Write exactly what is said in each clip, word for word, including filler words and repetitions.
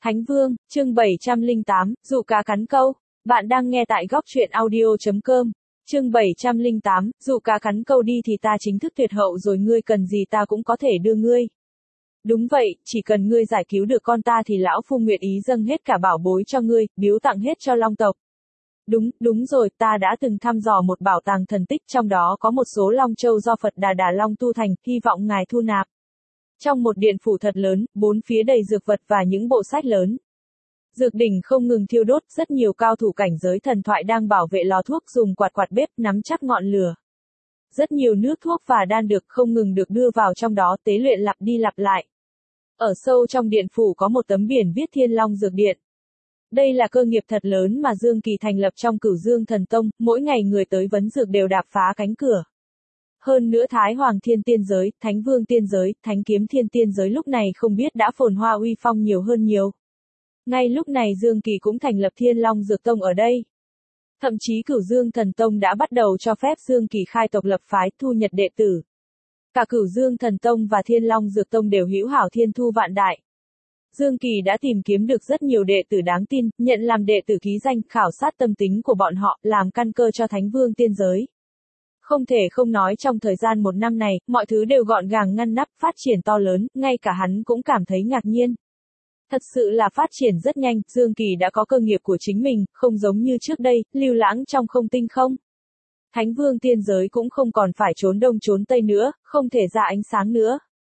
Thánh Vương, chương bảy trăm lẻ tám, dụ cá cắn câu. Bạn đang nghe tại góc truyện audio.com. Chương bảy trăm lẻ tám, dụ cá cắn câu đi thì ta chính thức tuyệt hậu rồi, ngươi cần gì ta cũng có thể đưa ngươi. Đúng vậy, chỉ cần ngươi giải cứu được con ta thì lão phu nguyện ý dâng hết cả bảo bối cho ngươi, biếu tặng hết cho Long tộc. Đúng, đúng rồi, ta đã từng thăm dò một bảo tàng thần tích, trong đó có một số long châu do Phật Đà Đà Long tu thành, hy vọng ngài thu nạp. Trong một điện phủ thật lớn, bốn phía đầy dược vật và những bộ sách lớn. Dược đỉnh không ngừng thiêu đốt, rất nhiều cao thủ cảnh giới thần thoại đang bảo vệ lò thuốc, dùng quạt quạt bếp nắm chắc ngọn lửa. Rất nhiều nước thuốc và đan dược không ngừng được đưa vào trong đó, tế luyện lặp đi lặp lại. Ở sâu trong điện phủ có một tấm biển viết Thiên Long Dược Điện. Đây là cơ nghiệp thật lớn mà Dương Kỳ thành lập trong Cửu Dương Thần Tông, mỗi ngày người tới vấn dược đều đạp phá cánh cửa. Hơn nữa Thái Hoàng Thiên Tiên Giới, Thánh Vương Tiên Giới, Thánh Kiếm Thiên Tiên Giới lúc này không biết đã phồn hoa uy phong nhiều hơn nhiều. Ngay lúc này Dương Kỳ cũng thành lập Thiên Long Dược Tông ở đây. Thậm chí Cửu Dương Thần Tông đã bắt đầu cho phép Dương Kỳ khai tộc lập phái, thu nhật đệ tử. Cả Cửu Dương Thần Tông và Thiên Long Dược Tông đều hữu hảo thiên thu vạn đại. Dương Kỳ đã tìm kiếm được rất nhiều đệ tử đáng tin, nhận làm đệ tử ký danh, khảo sát tâm tính của bọn họ, làm căn cơ cho Thánh Vương Tiên Giới. Không thể không nói trong thời gian một năm này, mọi thứ đều gọn gàng ngăn nắp, phát triển to lớn, ngay cả hắn cũng cảm thấy ngạc nhiên. Thật sự là phát triển rất nhanh, Dương Kỳ đã có cơ nghiệp của chính mình, không giống như trước đây, lưu lãng trong không tinh không. Thánh Vương Tiên Giới cũng không còn phải trốn đông trốn tây nữa, không thể ra ánh sáng nữa.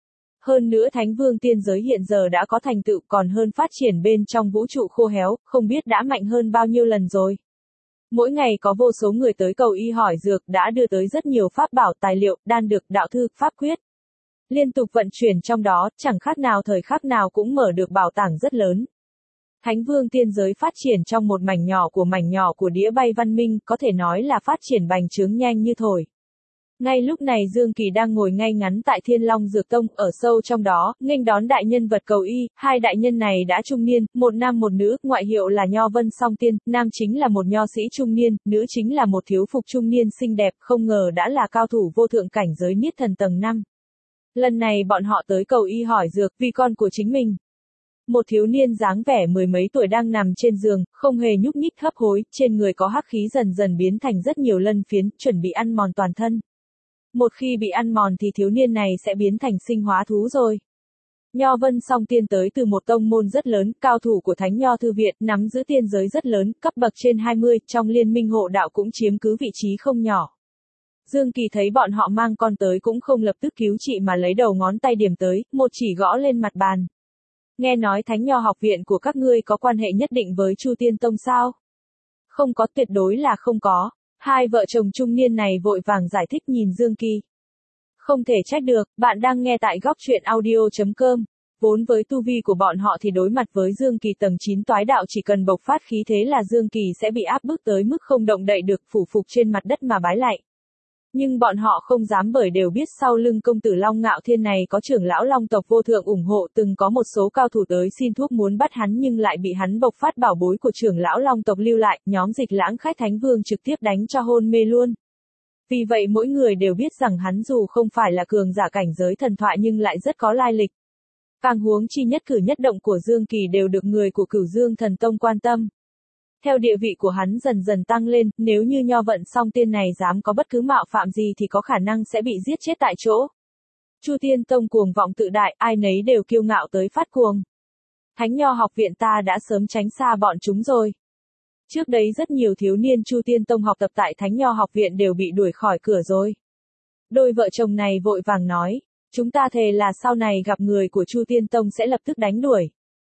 Hơn nữa Thánh Vương Tiên Giới hiện giờ đã có thành tựu, còn hơn phát triển bên trong vũ trụ khô héo, không biết đã mạnh hơn bao nhiêu lần rồi. Mỗi ngày có vô số người tới cầu y hỏi dược, đã đưa tới rất nhiều pháp bảo, tài liệu, đan dược, đạo thư, pháp quyết. Liên tục vận chuyển trong đó, chẳng khác nào thời khắc nào cũng mở được bảo tàng rất lớn. Thánh Vương Tiên Giới phát triển trong một mảnh nhỏ của mảnh nhỏ của đĩa bay văn minh, có thể nói là phát triển bành trướng nhanh như thổi. Ngay lúc này Dương Kỳ đang ngồi ngay ngắn tại Thiên Long Dược Tông, ở sâu trong đó, nghênh đón đại nhân vật cầu y, hai đại nhân này đã trung niên, một nam một nữ, ngoại hiệu là Nho Vân Song Tiên, nam chính là một nho sĩ trung niên, nữ chính là một thiếu phục trung niên xinh đẹp, không ngờ đã là cao thủ vô thượng cảnh giới Niết Thần tầng năm. Lần này bọn họ tới cầu y hỏi dược, vì con của chính mình. Một thiếu niên dáng vẻ mười mấy tuổi đang nằm trên giường, không hề nhúc nhích hấp hối, trên người có hắc khí dần dần biến thành rất nhiều lân phiến, chuẩn bị ăn mòn toàn thân. Một khi bị ăn mòn thì thiếu niên này sẽ biến thành sinh hóa thú rồi. Nho Vân Song Tiên tới từ một tông môn rất lớn, cao thủ của Thánh Nho Thư Viện, nắm giữ tiên giới rất lớn, cấp bậc trên hai mươi, trong liên minh hộ đạo cũng chiếm cứ vị trí không nhỏ. Dương Kỳ thấy bọn họ mang con tới cũng không lập tức cứu trị mà lấy đầu ngón tay điểm tới, một chỉ gõ lên mặt bàn. Nghe nói Thánh Nho học viện của các ngươi có quan hệ nhất định với Chu Tiên Tông sao? Không có, tuyệt đối là không có. Hai vợ chồng trung niên này vội vàng giải thích nhìn Dương Kỳ. Không thể trách được, bạn đang nghe tại góc truyện audio.com. Vốn với tu vi của bọn họ thì đối mặt với Dương Kỳ tầng chín toái đạo chỉ cần bộc phát khí thế là Dương Kỳ sẽ bị áp bức tới mức không động đậy được, phủ phục trên mặt đất mà bái lạy. Nhưng bọn họ không dám, bởi đều biết sau lưng công tử Long Ngạo Thiên này có trưởng lão Long tộc vô thượng ủng hộ, từng có một số cao thủ tới xin thuốc muốn bắt hắn nhưng lại bị hắn bộc phát bảo bối của trưởng lão Long tộc lưu lại, nhóm Dịch Lãng khách Thánh Vương trực tiếp đánh cho hôn mê luôn. Vì vậy mỗi người đều biết rằng hắn dù không phải là cường giả cảnh giới thần thoại nhưng lại rất có lai lịch. Càng huống chi nhất cử nhất động của Dương Kỳ đều được người của Cửu Dương Thần Tông quan tâm. Theo địa vị của hắn dần dần tăng lên, nếu như Nho Vận Song Tiên này dám có bất cứ mạo phạm gì thì có khả năng sẽ bị giết chết tại chỗ. Chu Tiên Tông cuồng vọng tự đại, ai nấy đều kiêu ngạo tới phát cuồng. Thánh Nho học viện ta đã sớm tránh xa bọn chúng rồi. Trước đấy rất nhiều thiếu niên Chu Tiên Tông học tập tại Thánh Nho học viện đều bị đuổi khỏi cửa rồi. Đôi vợ chồng này vội vàng nói, chúng ta thề là sau này gặp người của Chu Tiên Tông sẽ lập tức đánh đuổi.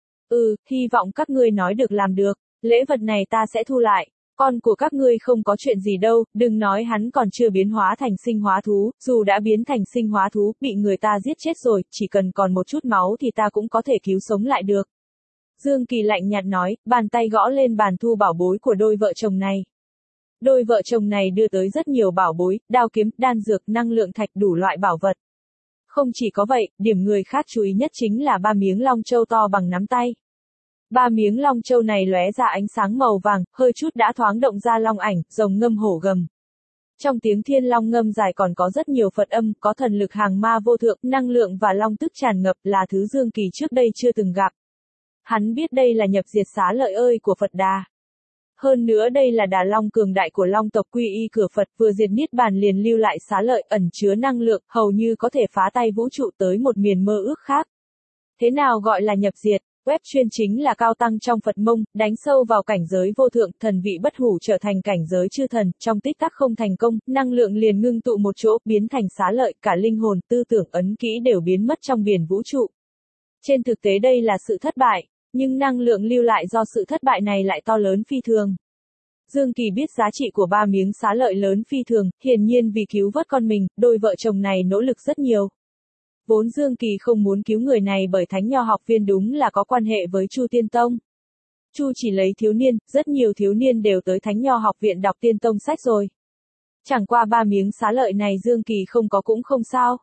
Ừ, hy vọng các ngươi nói được làm được. Lễ vật này ta sẽ thu lại, con của các ngươi không có chuyện gì đâu, đừng nói hắn còn chưa biến hóa thành sinh hóa thú, dù đã biến thành sinh hóa thú, bị người ta giết chết rồi, chỉ cần còn một chút máu thì ta cũng có thể cứu sống lại được. Dương Kỳ lạnh nhạt nói, bàn tay gõ lên bàn thu bảo bối của đôi vợ chồng này. Đôi vợ chồng này đưa tới rất nhiều bảo bối, đao kiếm, đan dược, năng lượng thạch, đủ loại bảo vật. Không chỉ có vậy, điểm người khác chú ý nhất chính là ba miếng long châu to bằng nắm tay. Ba miếng long châu này lóe ra ánh sáng màu vàng, hơi chút đã thoáng động ra long ảnh, rồng ngâm hổ gầm. Trong tiếng thiên long ngâm dài còn có rất nhiều Phật âm, có thần lực hàng ma vô thượng, năng lượng và long tức tràn ngập, là thứ Dương Kỳ trước đây chưa từng gặp. Hắn biết đây là nhập diệt xá lợi ơi của Phật Đà. Hơn nữa đây là Đà Long cường đại của Long tộc quy y cửa Phật, vừa diệt niết bàn liền lưu lại xá lợi ẩn chứa năng lượng, hầu như có thể phá tay vũ trụ tới một miền mơ ước khác. Thế nào gọi là nhập diệt? Web chuyên chính là cao tăng trong Phật mông, đánh sâu vào cảnh giới vô thượng, thần vị bất hủ trở thành cảnh giới chư thần, trong tích tắc không thành công, năng lượng liền ngưng tụ một chỗ, biến thành xá lợi, cả linh hồn, tư tưởng ấn kỹ đều biến mất trong biển vũ trụ. Trên thực tế đây là sự thất bại, nhưng năng lượng lưu lại do sự thất bại này lại to lớn phi thường. Dương Kỳ biết giá trị của ba miếng xá lợi lớn phi thường, hiển nhiên vì cứu vớt con mình, đôi vợ chồng này nỗ lực rất nhiều. Vốn Dương Kỳ không muốn cứu người này bởi thánh nho học viên đúng là có quan hệ với Chu Tiên Tông. Chu chỉ lấy thiếu niên, rất nhiều thiếu niên đều tới thánh nho học viện đọc Tiên Tông sách rồi. Chẳng qua ba miếng xá lợi này Dương Kỳ không có cũng không sao.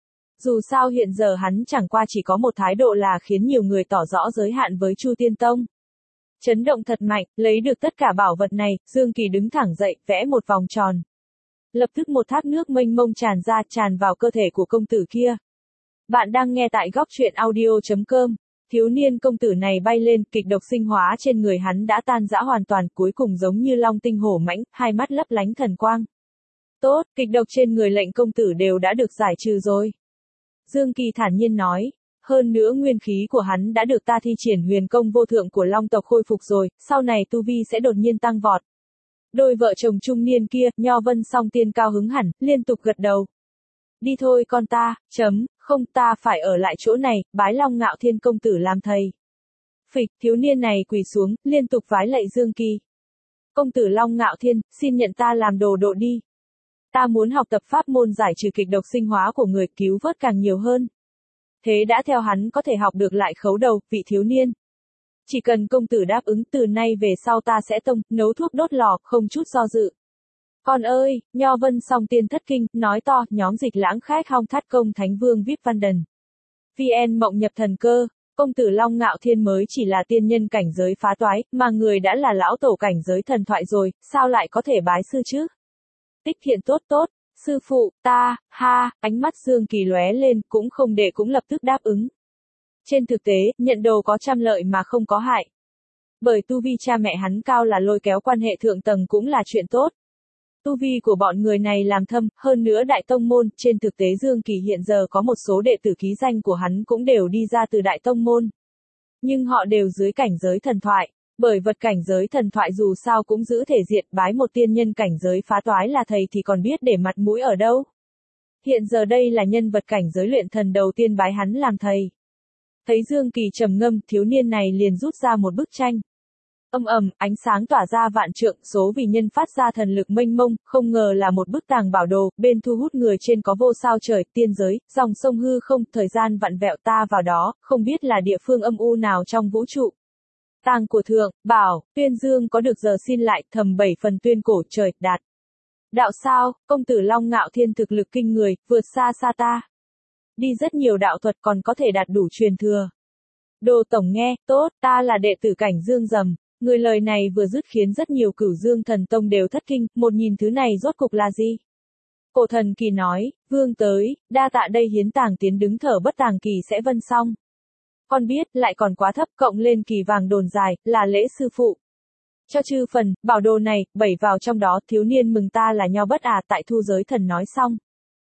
Dù sao hiện giờ hắn chẳng qua chỉ có một thái độ là khiến nhiều người tỏ rõ giới hạn với Chu Tiên Tông. Chấn động thật mạnh, lấy được tất cả bảo vật này, Dương Kỳ đứng thẳng dậy, vẽ một vòng tròn. Lập tức một thác nước mênh mông tràn ra, tràn vào cơ thể của công tử kia. Bạn đang nghe tại góc truyện audio chấm com. Thiếu niên công tử này bay lên, kịch độc sinh hóa trên người hắn đã tan rã hoàn toàn, cuối cùng giống như long tinh hổ mãnh, hai mắt lấp lánh thần quang. Tốt, kịch độc trên người lệnh công tử đều đã được giải trừ rồi. Dương Kỳ thản nhiên nói. Hơn nữa nguyên khí của hắn đã được ta thi triển huyền công vô thượng của long tộc khôi phục rồi, sau này tu vi sẽ đột nhiên tăng vọt. Đôi vợ chồng trung niên kia, Nho Vân Song Tiên cao hứng hẳn, liên tục gật đầu. Đi thôi con ta, chấm, không ta phải ở lại chỗ này, bái Long Ngạo Thiên công tử làm thầy. Phịch, thiếu niên này quỳ xuống, liên tục vái lạy Dương Kỳ. Công tử Long Ngạo Thiên, xin nhận ta làm đồ độ đi. Ta muốn học tập pháp môn giải trừ kịch độc sinh hóa của người, cứu vớt càng nhiều hơn. Thế đã theo hắn có thể học được lại khấu đầu, vị thiếu niên. Chỉ cần công tử đáp ứng, từ nay về sau ta sẽ tông, nấu thuốc đốt lò, không chút do dự. Con ơi, Nho Vân Song Tiên thất kinh, nói to, nhóm dịch lãng khách hong thắt công thánh vương vê i pê Văn Đần. vê en mộng nhập thần cơ, công tử Long Ngạo Thiên mới chỉ là tiên nhân cảnh giới phá toái, mà người đã là lão tổ cảnh giới thần thoại rồi, sao lại có thể bái sư chứ? Tích thiện tốt tốt, sư phụ, ta, ha, ánh mắt Dương Kỳ lóe lên, cũng không để cũng lập tức đáp ứng. Trên thực tế, nhận đồ có trăm lợi mà không có hại. Bởi tu vi cha mẹ hắn cao là lôi kéo quan hệ thượng tầng cũng là chuyện tốt. Tu vi của bọn người này làm thâm, hơn nữa đại tông môn, trên thực tế Dương Kỳ hiện giờ có một số đệ tử ký danh của hắn cũng đều đi ra từ đại tông môn. Nhưng họ đều dưới cảnh giới thần thoại, bởi vật cảnh giới thần thoại dù sao cũng giữ thể diện, bái một tiên nhân cảnh giới phá toái là thầy thì còn biết để mặt mũi ở đâu. Hiện giờ đây là nhân vật cảnh giới luyện thần đầu tiên bái hắn làm thầy. Thấy Dương Kỳ trầm ngâm, thiếu niên này liền rút ra một bức tranh. Âm ầm, ánh sáng tỏa ra vạn trượng, số vì nhân phát ra thần lực mênh mông, không ngờ là một bức tàng bảo đồ, bên thu hút người trên có vô sao trời, tiên giới, dòng sông hư không, thời gian vặn vẹo ta vào đó, không biết là địa phương âm u nào trong vũ trụ. Tàng của thượng, bảo, tuyên dương có được giờ xin lại, thầm bảy phần tuyên cổ trời, đạt. Đạo sao, công tử Long Ngạo Thiên thực lực kinh người, vượt xa xa ta. Đi rất nhiều đạo thuật còn có thể đạt đủ truyền thừa. Đồ tổng nghe, tốt, ta là đệ tử cảnh dương dầm. Người lời này vừa dứt khiến rất nhiều cửu dương thần tông đều thất kinh, một nhìn thứ này rốt cục là gì? Cổ thần kỳ nói, vương tới, đa tạ đây hiến tàng tiến đứng thở bất tàng kỳ sẽ vân xong. Con biết, lại còn quá thấp, cộng lên kỳ vàng đồn dài, là lễ sư phụ. Cho chư phần, bảo đồ này, bảy vào trong đó, thiếu niên mừng ta là Nho bất à, tại thu giới thần nói xong.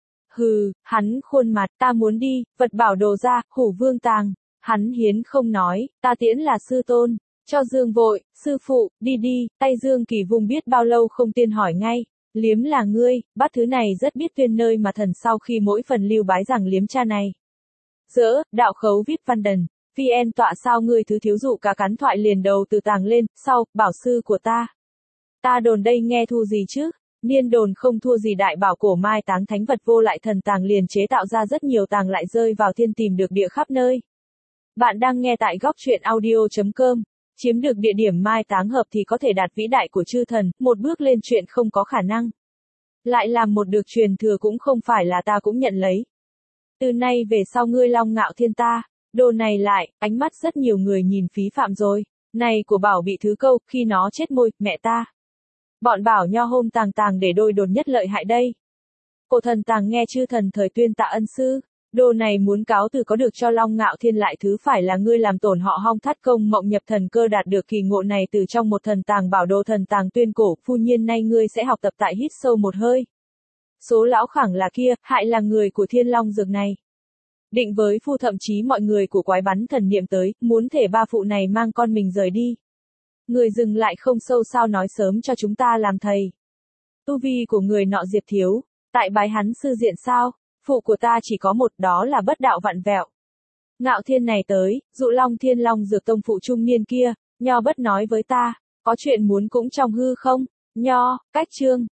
Hừ, hắn khuôn mặt, ta muốn đi, vật bảo đồ ra, hủ vương tàng. Hắn hiến không nói, ta tiễn là sư tôn. Cho Dương vội, sư phụ, đi đi, tay Dương Kỳ vùng biết bao lâu không tiên hỏi ngay. Liếm là ngươi, bắt thứ này rất biết tuyên nơi mà thần sau khi mỗi phần lưu bái rằng liếm cha này. Dỡ, đạo khấu vê i pê Văn Đần. vê en tọa sao ngươi thứ thiếu dụ cả cắn thoại liền đầu từ tàng lên, sau, bảo sư của ta. Ta đồn đây nghe thu gì chứ? Niên đồn không thua gì đại bảo cổ mai táng thánh vật vô lại thần tàng liền chế tạo ra rất nhiều tàng lại rơi vào thiên tìm được địa khắp nơi. Bạn đang nghe tại góc truyện audio chấm com. Chiếm được địa điểm mai táng hợp thì có thể đạt vĩ đại của chư thần, một bước lên chuyện không có khả năng. Lại làm một được truyền thừa cũng không phải là ta cũng nhận lấy. Từ nay về sau ngươi Long Ngạo Thiên ta, đồ này lại, ánh mắt rất nhiều người nhìn phí phạm rồi. Này của bảo bị thứ câu, khi nó chết môi, mẹ ta. Bọn bảo Nho hôm tàng tàng để đôi đồn nhất lợi hại đây. Cổ thần tàng nghe chư thần thời tuyên tạ ân sư. Đồ này muốn cáo từ có được cho Long Ngạo Thiên lại thứ phải là ngươi làm tổn họ Hong Thắt Công mộng nhập thần cơ đạt được kỳ ngộ này từ trong một thần tàng bảo đồ thần tàng tuyên cổ, phu nhiên nay ngươi sẽ học tập tại hít sâu một hơi. Số lão khẳng là kia, hại là người của Thiên Long dược này. Định với phu thậm chí mọi người của quái bắn thần niệm tới, muốn thể ba phụ này mang con mình rời đi. Người dừng lại không sâu sao nói sớm cho chúng ta làm thầy. Tu vi của người nọ Diệp thiếu, tại bái hắn sư diện sao, phụ của ta chỉ có một đó là bất đạo vặn vẹo. Ngạo Thiên này tới, dụ Long Thiên Long dược tông phụ trung niên kia, Nho bất nói với ta, có chuyện muốn cũng trong hư không, Nho, cách chương.